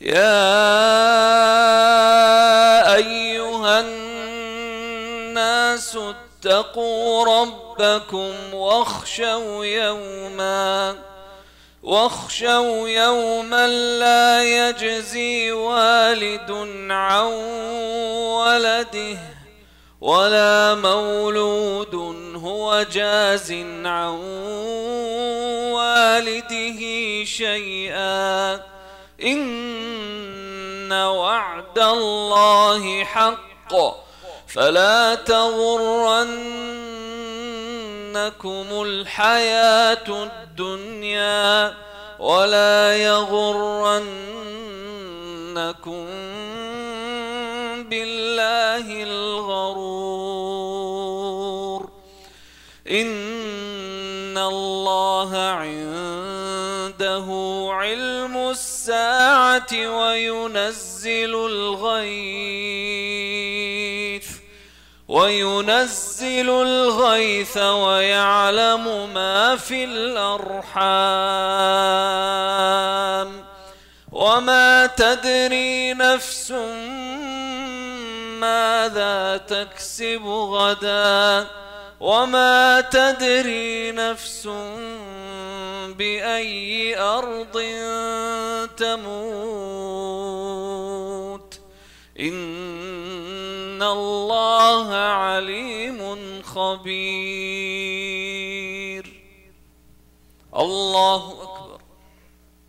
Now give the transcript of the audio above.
يا أيها الناس اتقوا ربكم واخشوا يوما لا يجزي والد عن ولده ولا مولود هو جاز عن والده شيئا إن وعد الله حق فلا تغرنكم الحياة الدنيا ولا يغرنكم بالله الغرور إن الله عنده علم الساعة وينزل الغيث ويعلم ما في الأرحام وما تدري نفس ماذا تكسب غدا وما تدري نفس بأي أرض تموت إن الله عليم خبير. الله